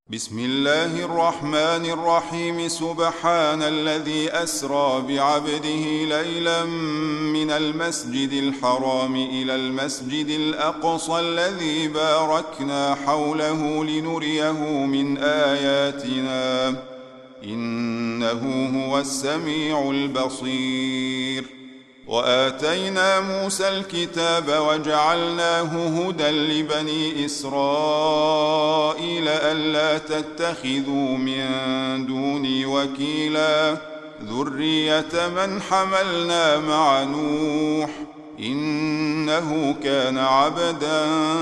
بسم الله الرحمن الرحيم. سبحان الذي أسرى بعبده ليلا من المسجد الحرام إلى المسجد الأقصى الذي باركنا حوله لنريه من آياتنا إنه هو السميع البصير. وآتينا موسى الكتاب وجعلناه هدى لبني إسرائيل ألا تتخذوا من دوني وكيلا ذرية من حملنا مع نوح إنه كان عبدا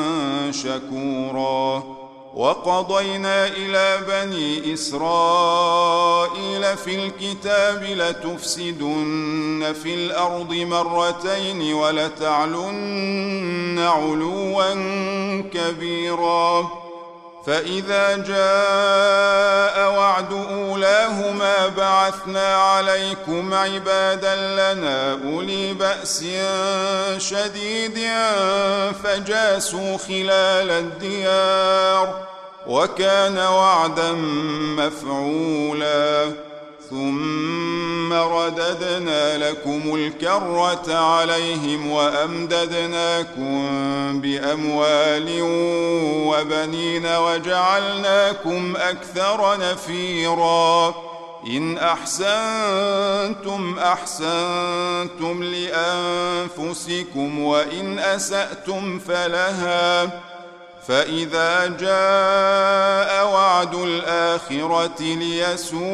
شكورا. وقضينا إلى بني إسرائيل في الكتاب لتفسدن في الأرض مرتين ولتعلن علوا كبيرا. فإذا جاء وعد أولاهما بعثنا عليكم عبادا لنا أولي بأس شديد فجاسوا خلال الديار وكان وعدا مفعولا. ثم رددنا لكم الكرة عليهم وأمددناكم بأموال وبنين وجعلناكم أكثر نفيرا. إن أحسنتم أحسنتم لأنفسكم وإن أسأتم فلها. فإذا جاء وعد الآخرة ليسوءوا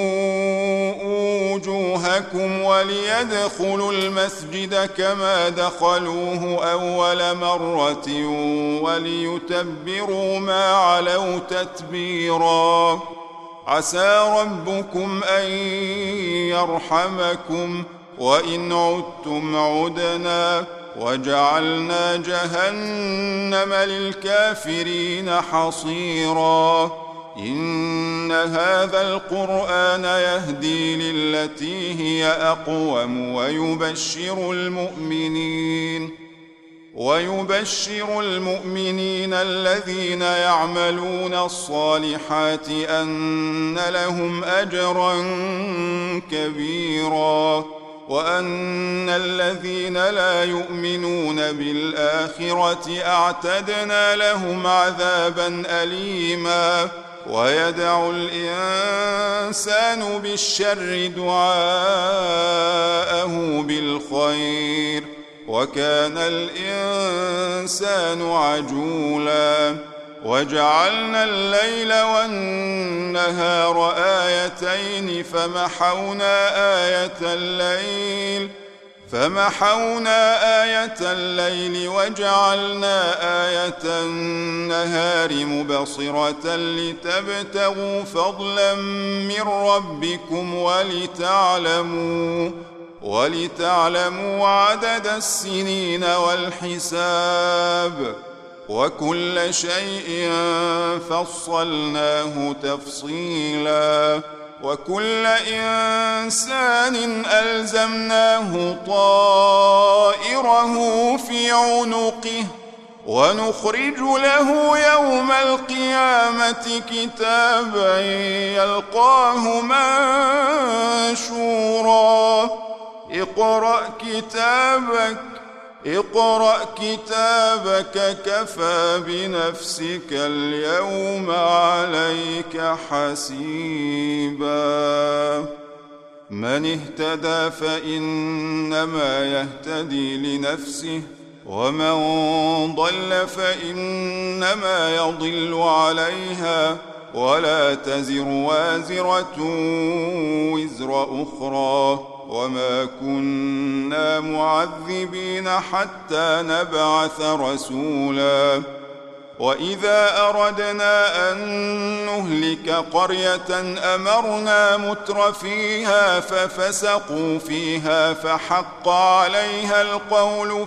وجوهكم وليدخلوا المسجد كما دخلوه أول مرة وليتبروا ما علوا تتبيرا. عسى ربكم أن يرحمكم وإن عدتم عدنا وجعلنا جهنم للكافرين حصيرا. إن هذا القرآن يهدي للتي هي أقوم ويبشر المؤمنين الذين يعملون الصالحات أن لهم أجرا كبيرا وأن الذين لا يؤمنون بالآخرة أعتدنا لهم عذابا أليما. ويدعو الإنسان بالشر دعاءه بالخير وكان الإنسان عجولا. وجعلنا الليل والنهار آيتين فمحونا آية الليل وجعلنا آية النهار مبصرة لتبتغوا فضلا من ربكم ولتعلموا عدد السنين والحساب وكل شيء فصلناه تفصيلا. وكل إنسان ألزمناه طائره في عنقه ونخرج له يوم القيامة كتابا يلقاه منشورا. اقرأ كتابك كفى بنفسك اليوم عليك حسيبا. من اهتدى فإنما يهتدي لنفسه ومن ضل فإنما يضل عليها ولا تزر وازرة وزر أخرى وما كنا معذبين حتى نبعث رسولا. وإذا أردنا أن نهلك قرية أمرنا مترفيها ففسقوا فيها فحق عليها القول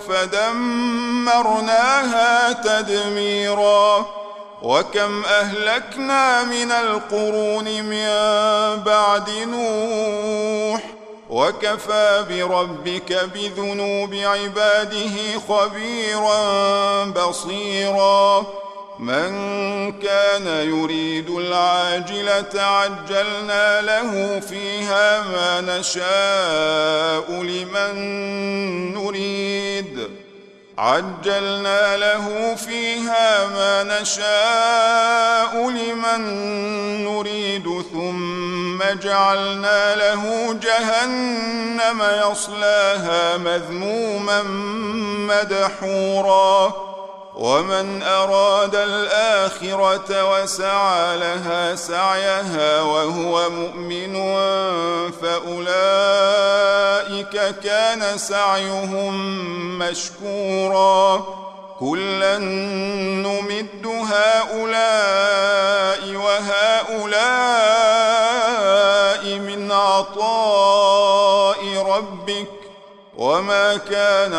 فدمرناها تدميرا. وكم أهلكنا من القرون من بعد نوح وكفى بربك بذنوب عباده خبيرا بصيرا. من كان يريد العاجلة عجلنا له فيها ما نشاء لمن نريد ثم جعلنا له جهنم يصلاها مذموما مدحورا ومن أراد الآخرة وسعى لها سعيها وهو مؤمن فأولئك كان سعيهم مشكورا كلا نمد هؤلاء وهؤلاء من عطاء ربك وما كان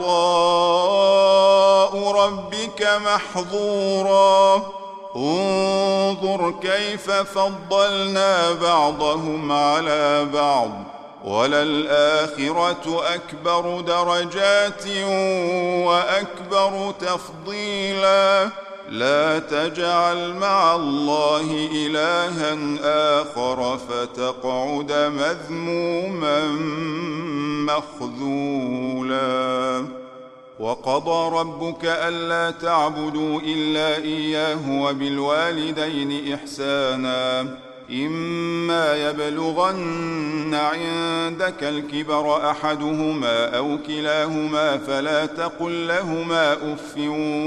عطاء ربك محظورا انظر كيف فضلنا بعضهم على بعض وللآخرة أكبر درجات وأكبر تفضيلا لا تجعل مع الله إلها آخر فتقعد مذموما مخذولا وقضى ربك ألا تعبدوا إلا إياه وبالوالدين إحسانا إما يبلغن عندك الكبر أحدهما أو كلاهما فلا تقل لهما أف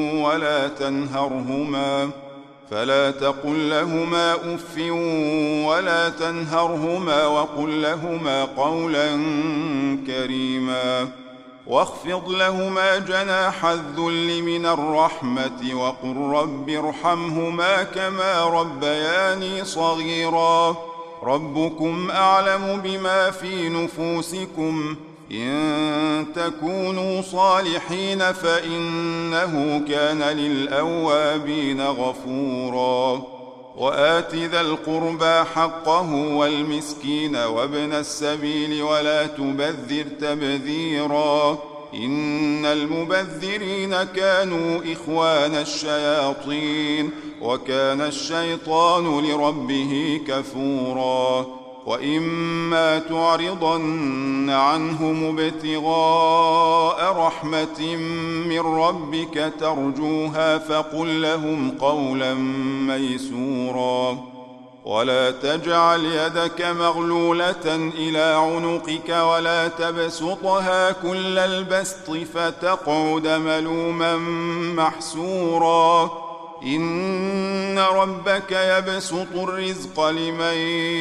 ولا تنهرهما وقل لهما قولا كريما واخفض لهما جناح الذل من الرحمة وقل رب ارحمهما كما ربياني صغيرا ربكم أعلم بما في نفوسكم إن تكونوا صالحين فإنه كان للأوابين غفورا وآت ذا القربى حقه والمسكين وابن السبيل ولا تبذر تبذيرا إن المبذرين كانوا إخوان الشياطين وكان الشيطان لربه كفورا وإما تعرضن عنهم ابتغاء رحمة من ربك ترجوها فقل لهم قولا ميسورا ولا تجعل يدك مغلولة إلى عنقك ولا تبسطها كل البسط فتقعد ملوما محسورا إن ربك يبسط الرزق لمن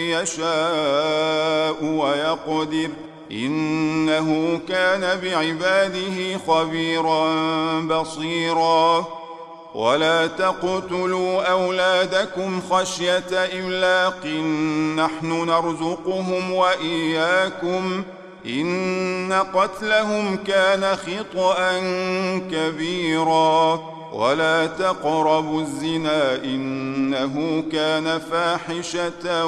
يشاء ويقدر إنه كان بعباده خبيرا بصيرا ولا تقتلوا أولادكم خشية إملاق نحن نرزقهم وإياكم إن قتلهم كان خطأ كبيرا ولا تقربوا الزنا إنه كان فاحشة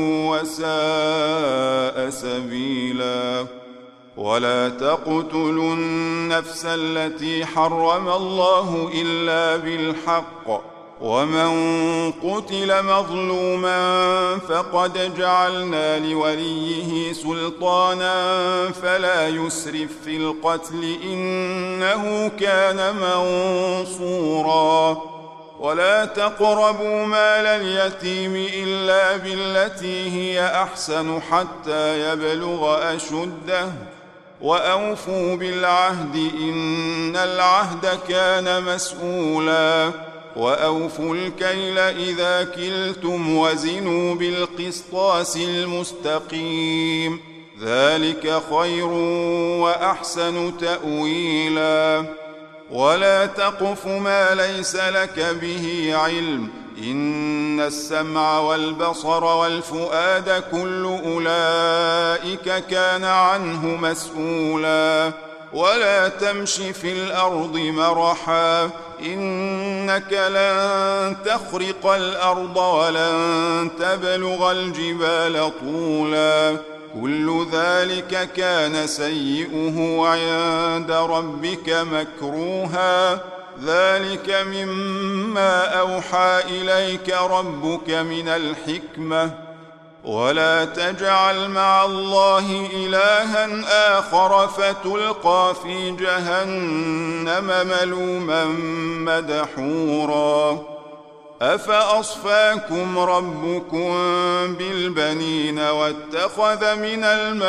وساء سبيلا ولا تقتلوا النفس التي حرم الله إلا بالحق ومن قتل مظلوما فقد جعلنا لوليه سلطانا فلا يسرف في القتل إنه كان منصورا ولا تقربوا مال اليتيم إلا بالتي هي أحسن حتى يبلغ أشده وأوفوا بالعهد إن العهد كان مسؤولا وأوفوا الكيل إذا كلتم وزنوا بالقسطاس المستقيم ذلك خير وأحسن تأويلا ولا تقف ما ليس لك به علم إن السمع والبصر والفؤاد كل أولئك كان عنه مسؤولا ولا تمش في الأرض مرحا إنك لن تخرق الأرض ولن تبلغ الجبال طولا كل ذلك كان سيئه عند ربك مكروها ذلك مما أوحى إليك ربك من الحكمة ولا تجعل مع الله إلها آخر فتلقى في جهنم ملوما مدحورا أفأصفاكم ربكم بالبنين واتخذ من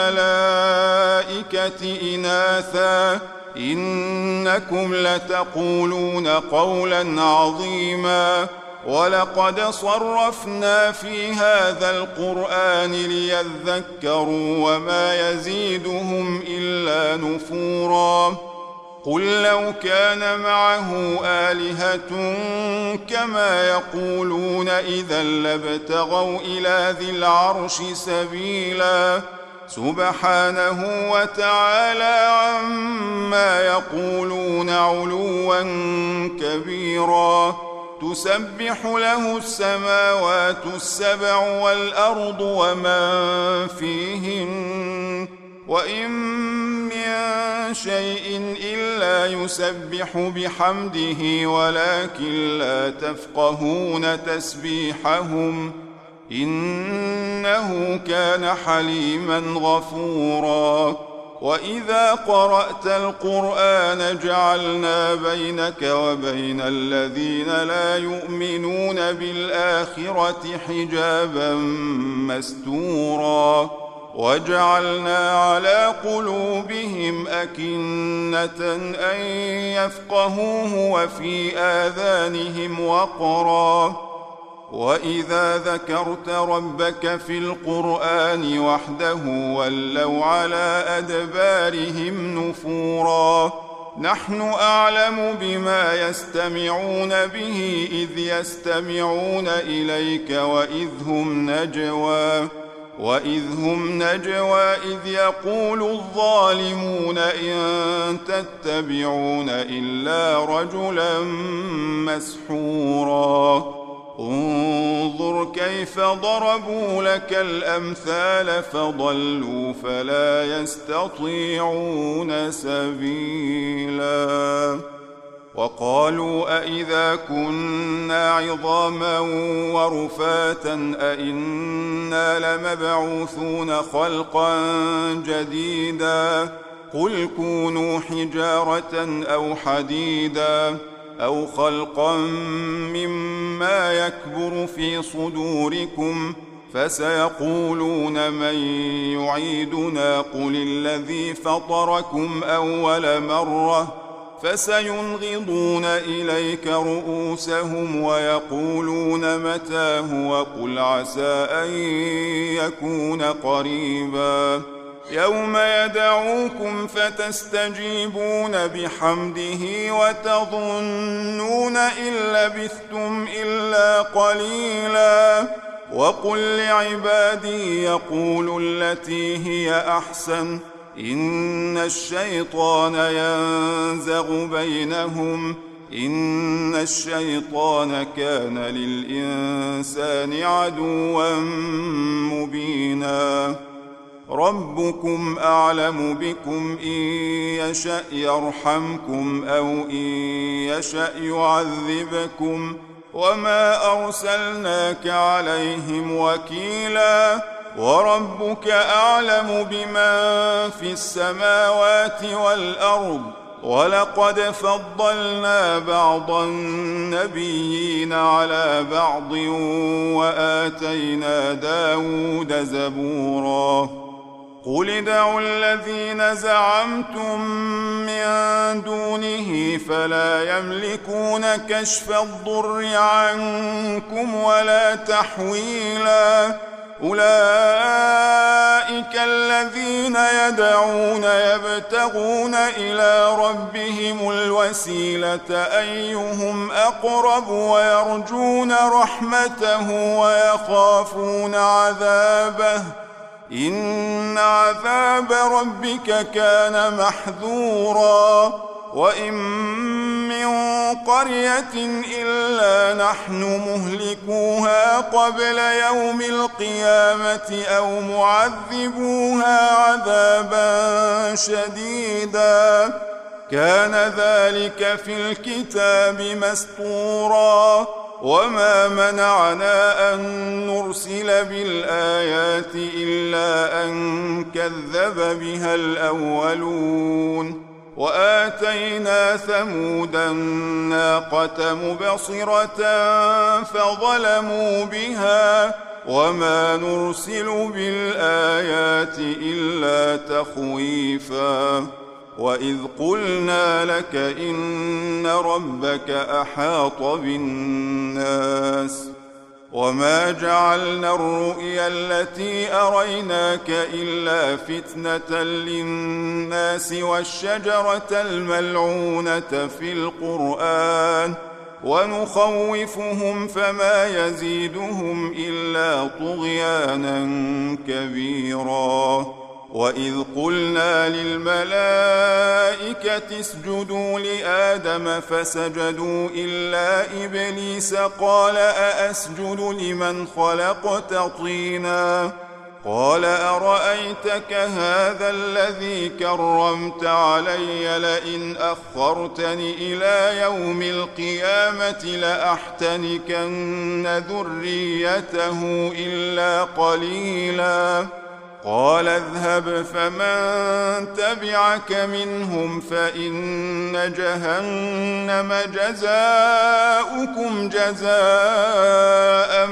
الملائكة إناثا إنكم لتقولون قولا عظيما ولقد صرفنا في هذا القرآن ليذكروا وما يزيدهم إلا نفورا قل لو كان معه آلهة كما يقولون إذا لابتغوا إلى ذي العرش سبيلا سبحانه وتعالى عما يقولون علوا كبيرا تسبح له السماوات السبع والأرض ومن فيهن وإن من شيء إلا يسبح بحمده ولكن لا تفقهون تسبيحهم إنه كان حليما غفورا وإذا قرأت القرآن جعلنا بينك وبين الذين لا يؤمنون بالآخرة حجابا مستورا وجعلنا على قلوبهم أكنة أن يفقهوه وفي آذانهم وقرا وإذا ذكرت ربك في القرآن وحده ولوا على أدبارهم نفورا نحن أعلم بما يستمعون به إذ يستمعون إليك وإذ هم نجوى إذ يقول الظالمون إن تتبعون إلا رجلا مسحورا انظر كيف ضربوا لك الأمثال فضلوا فلا يستطيعون سبيلا وقالوا أئذا كنا عظاما ورفاتا أئنا لمبعوثون خلقا جديدا قل كونوا حجارة أو حديدا أو خلقا مما يكبر في صدوركم فسيقولون من يعيدنا قل الذي فطركم أول مرة فسينغضون إليك رؤوسهم ويقولون متاه وقل عسى أن يكون قريبا يوم يدعوكم فتستجيبون بحمده وتظنون إن لبثتم إلا قليلا وقل لعبادي يقولوا التي هي أحسن إن الشيطان ينزغ بينهم إن الشيطان كان للإنسان عدوا مبينا ربكم أعلم بكم إن يشأ يرحمكم أو إن يشأ يعذبكم وما أرسلناك عليهم وكيلا وربك أعلم بمن في السماوات والأرض ولقد فضلنا بعض النبيين على بعض وآتينا داود زبورا قل ادعوا الذين زعمتم من دونه فلا يملكون كشف الضر عنكم ولا تحويلا أولئك الذين يدعون يبتغون إلى ربهم الوسيلة أيهم أقرب ويرجون رحمته ويخافون عذابه إن عذاب ربك كان محذورا وإن من قرية إلا نحن مهلكوها قبل يوم القيامة أو معذبوها عذابا شديدا كان ذلك في الكتاب مسطورا وما منعنا أن نرسل بالآيات إلا أن كذب بها الأولون وآتينا ثمود الناقة مبصرة فظلموا بها وما نرسل بالآيات إلا تخويفا وإذ قلنا لك إن ربك أحاط بالناس وما جعلنا الرؤيا التي أريناك إلا فتنة للناس والشجرة الملعونة في القرآن ونخوفهم فما يزيدهم إلا طغيانا كبيرا وإذ قلنا للملائكة اسجدوا لآدم فسجدوا إلا إبليس قال أأسجد لمن خلقت طينا قال أرأيتك هذا الذي كرمت علي لئن أخرتني إلى يوم القيامة لأحتنكن ذريته إلا قليلا قال اذهب فمن تبعك منهم فإن جهنم جزاؤكم جزاء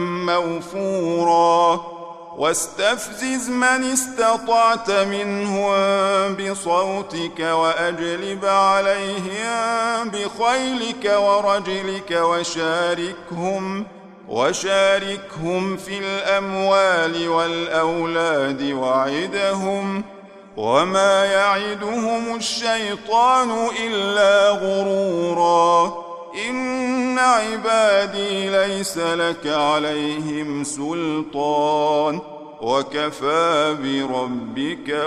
موفورا واستفزز من استطعت منهم بصوتك وأجلب عليهم بخيلك ورجلك وشاركهم في الأموال والأولاد وعدهم وما يعدهم الشيطان إلا غرورا إن عبادي ليس لك عليهم سلطان وكفى بربك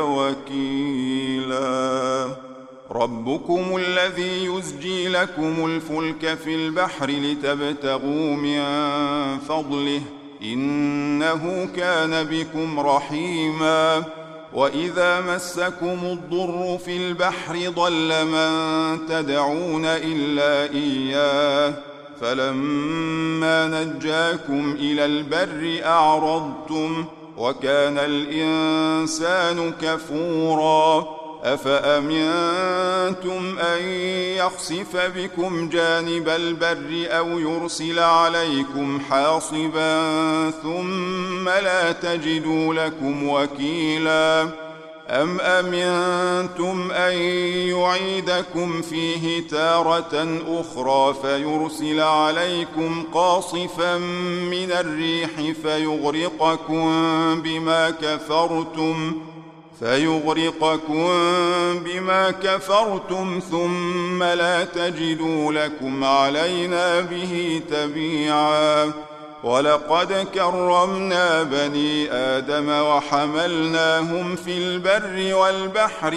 وكيلا ربكم الذي يزجي لكم الفلك في البحر لتبتغوا من فضله إنه كان بكم رحيما وإذا مسكم الضر في البحر ضل من تدعون إلا إياه فلما نجاكم إلى البر أعرضتم وكان الإنسان كفورا أفأمنتم أن يخسف بكم جانب البر أو يرسل عليكم حاصبا ثم لا تجدوا لكم وكيلا أم أمنتم أن يعيدكم فيه تارة أخرى فيرسل عليكم قاصفا من الريح فيغرقكم بما كفرتم ثم لا تجدوا لكم علينا به تبيعا ولقد كرمنا بني آدم وحملناهم في البر والبحر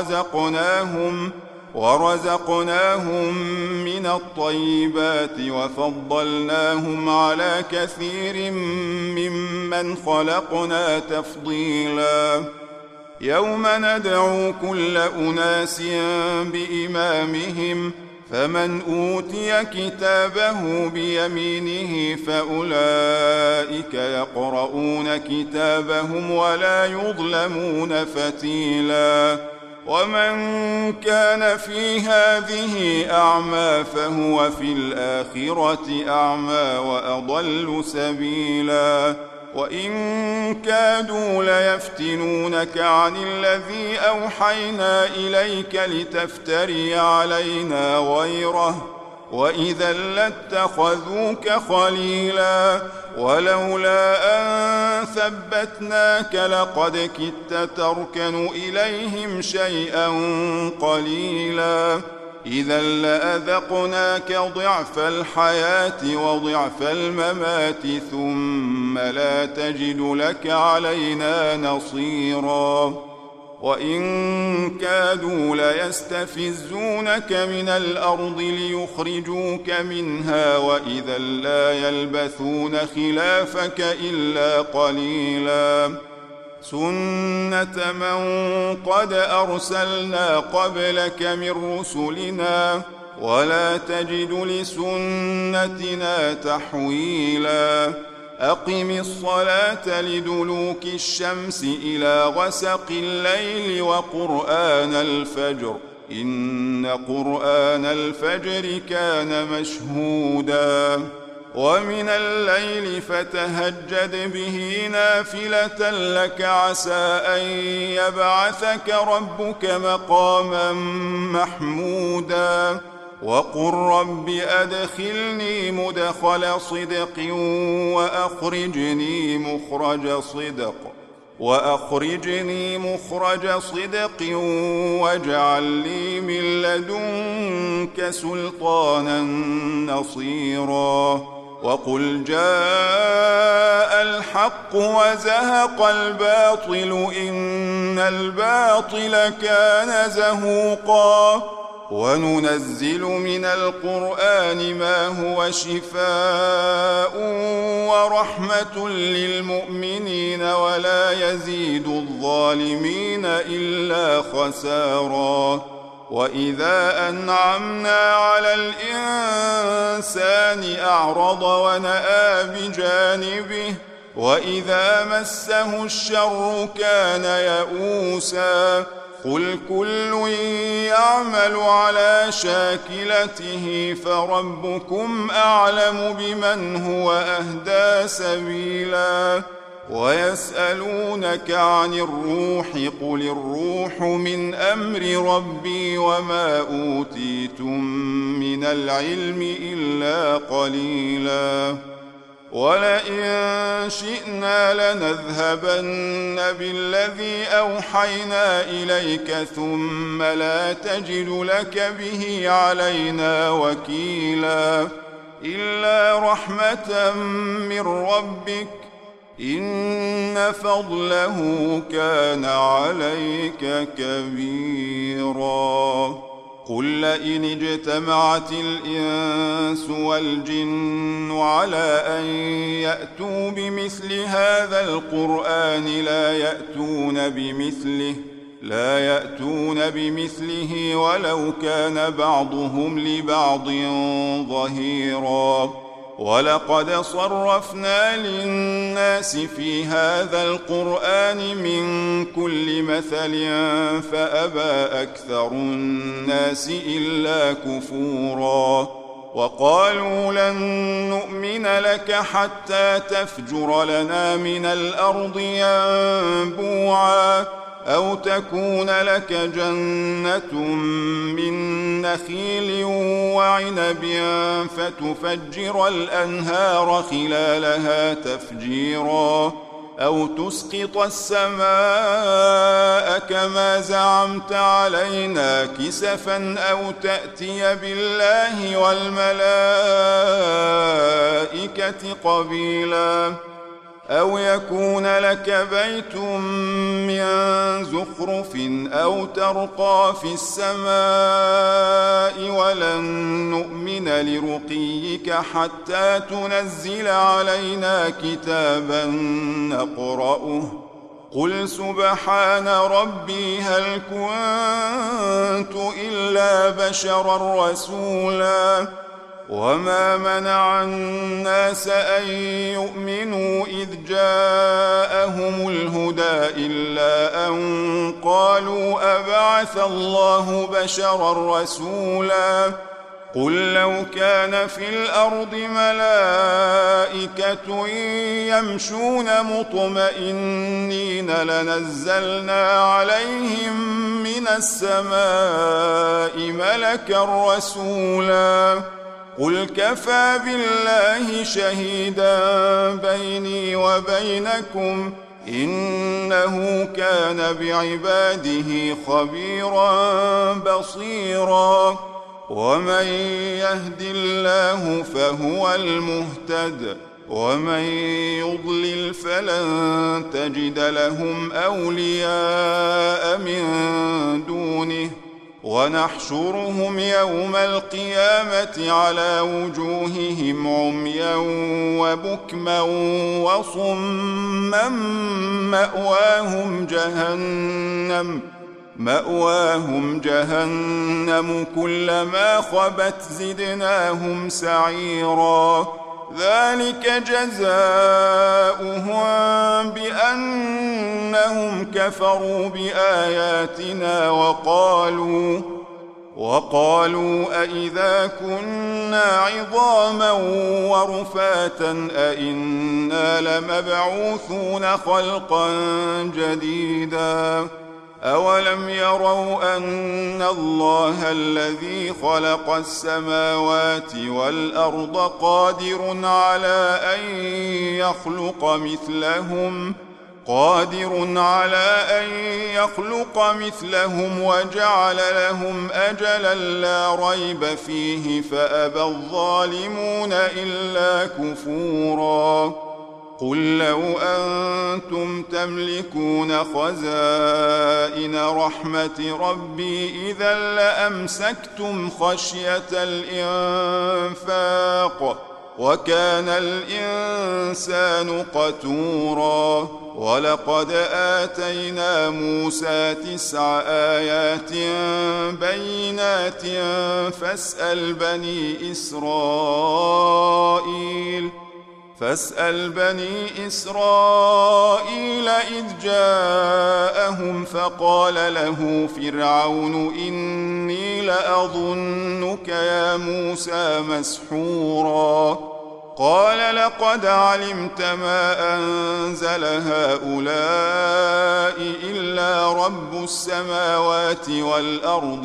ورزقناهم من الطيبات وفضلناهم على كثير ممن خلقنا تفضيلا يوم ندعو كل أناس بإمامهم فمن أوتي كتابه بيمينه فأولئك يقرؤون كتابهم ولا يظلمون فتيلا ومن كان في هذه أعمى فهو في الآخرة أعمى وأضل سبيلا وإن كادوا ليفتنونك عن الذي أوحينا إليك لتفتري علينا غيره وإذا لاتخذوك خليلا ولولا أن ثبتناك لقد كدت تركن إليهم شيئا قليلا إذا لأذقناك ضعف الحياة وضعف الممات ثم لا تجد لك علينا نصيرا وإن كادوا ليستفزونك من الأرض ليخرجوك منها وإذا لا يلبثون خلافك إلا قليلا سنة من قد أرسلنا قبلك من رسلنا ولا تجد لسنتنا تحويلا أقم الصلاة لدلوك الشمس إلى غسق الليل وقرآن الفجر إن قرآن الفجر كان مشهودا ومن الليل فتهجد به نافلة لك عسى أن يبعثك ربك مقاما محمودا وقل رب أدخلني مدخل صدق وأخرجني مخرج صدق واجعل لي من لدنك سلطانا نصيرا وقل جاء الحق وزهق الباطل إن الباطل كان زهوقا وننزل من القرآن ما هو شفاء ورحمة للمؤمنين ولا يزيد الظالمين إلا خسارا وإذا أنعمنا على الإنسان أعرض ونأى بجانبه وإذا مسه الشر كان يئوسا قل كل يعمل على شاكلته فربكم أعلم بمن هو أهدى سبيلا ويسألونك عن الروح قل الروح من أمر ربي وما أوتيتم من العلم إلا قليلا ولئن شئنا لنذهبن بالذي أوحينا إليك ثم لا تجد لك به علينا وكيلا إلا رحمة من ربك إن فضله كان عليك كبيرا قل لئن اجتمعت الإنس والجن على أن يأتوا بمثل هذا القرآن لا يأتون بمثله ولو كان بعضهم لبعض ظهيرا ولقد صرفنا للناس في هذا القرآن من كل مثل فأبى أكثر الناس إلا كفورا وقالوا لن نؤمن لك حتى تفجر لنا من الأرض ينبوعا أو تكون لك جنة من نخيل وعنب فتفجر الأنهار خلالها تفجيرا أو تسقط السماء كما زعمت علينا كسفا أو تأتي بالله والملائكة قبيلا أو يكون لك بيت من زخرف أو ترقى في السماء ولن نؤمن لرقيك حتى تنزل علينا كتابا نقرأه قل سبحان ربي هل كنت إلا بشرا رسولا وما منع الناس أن يؤمنوا إذ جاءهم الهدى إلا أن قالوا أبعث الله بشرا رسولا قل لو كان في الأرض ملائكة يمشون مطمئنين لنزلنا عليهم من السماء ملكا رسولا قل كفى بالله شهيدا بيني وبينكم إنه كان بعباده خبيرا بصيرا ومن يهد الله فهو المهتد ومن يضلل فلن تجد لهم أولياء من دونه ونحشرهم يوم القيامة على وجوههم عميا وبكما وصما مأواهم جهنم كلما خبت زدناهم سعيرا ذلك جزاؤهم بأنهم كفروا بآياتنا وقالوا أئذا كنا عظاما ورفاتا أئنا لمبعوثون خلقا جديدا أولم يروا أن الله الذي خلق السماوات والأرض قادر على أن يخلق مثلهم وجعل لهم أجلا لا ريب فيه فأبى الظالمون إلا كفورا قل لو أنتم تملكون خزائن رحمة ربي إذا لأمسكتم خشية الإنفاق وكان الإنسان قتورا ولقد آتينا موسى 9 آيات بينات فاسأل بني إسرائيل إذ جاءهم فقال له فرعون إني لأظنك يا موسى مسحورا قال لقد علمت ما أنزل هؤلاء إلا رب السماوات والأرض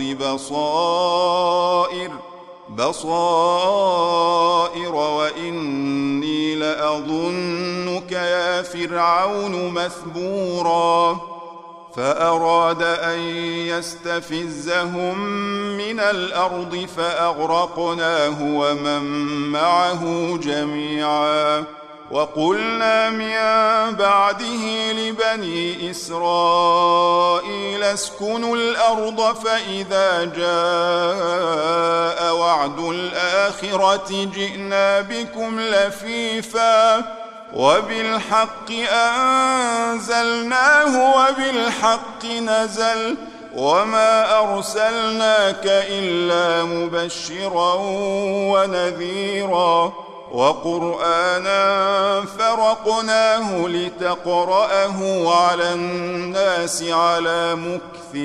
بصائر وإني لأظنك يا فرعون مثبورا فأراد أن يستفزهم من الأرض فأغرقناه ومن معه جميعا وقلنا من بعده لبني إسرائيل اسكنوا الأرض فإذا جاء وعد الآخرة جئنا بكم لفيفا وبالحق أنزلناه وبالحق نزل وما أرسلناك إلا مبشرا ونذيرا وقرآنا فرقناه لتقرأه على الناس على مكث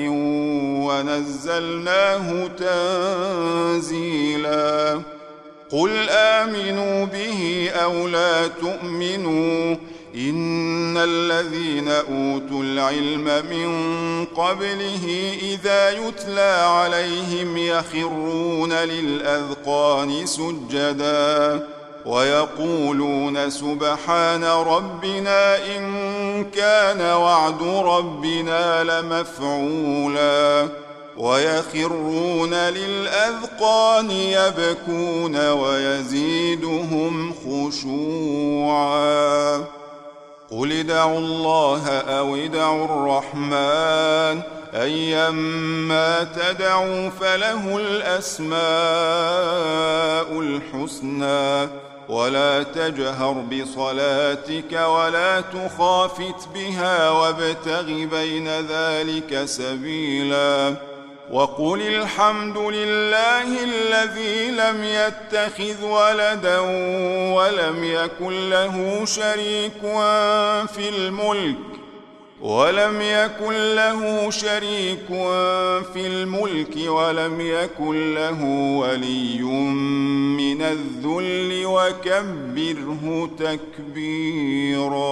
ونزلناه تنزيلا قل آمنوا به أو لا تؤمنوا إن الذين أوتوا العلم من قبله إذا يتلى عليهم يخرون للأذقان سجدا ويقولون سبحان ربنا إن كان وعد ربنا لمفعولا ويخرون للأذقان يبكون ويزيدهم خشوعا قل ادعوا الله أو ادعوا الرحمن أيما تدعوا فله الأسماء الحسنى ولا تجهر بصلاتك ولا تخافت بها وابتغ بين ذلك سبيلا وقل الحمد لله الذي لم يتخذ ولدا ولم يكن له شريك في الملك ولم يكن له ولي من الذل وكبره تكبيرا.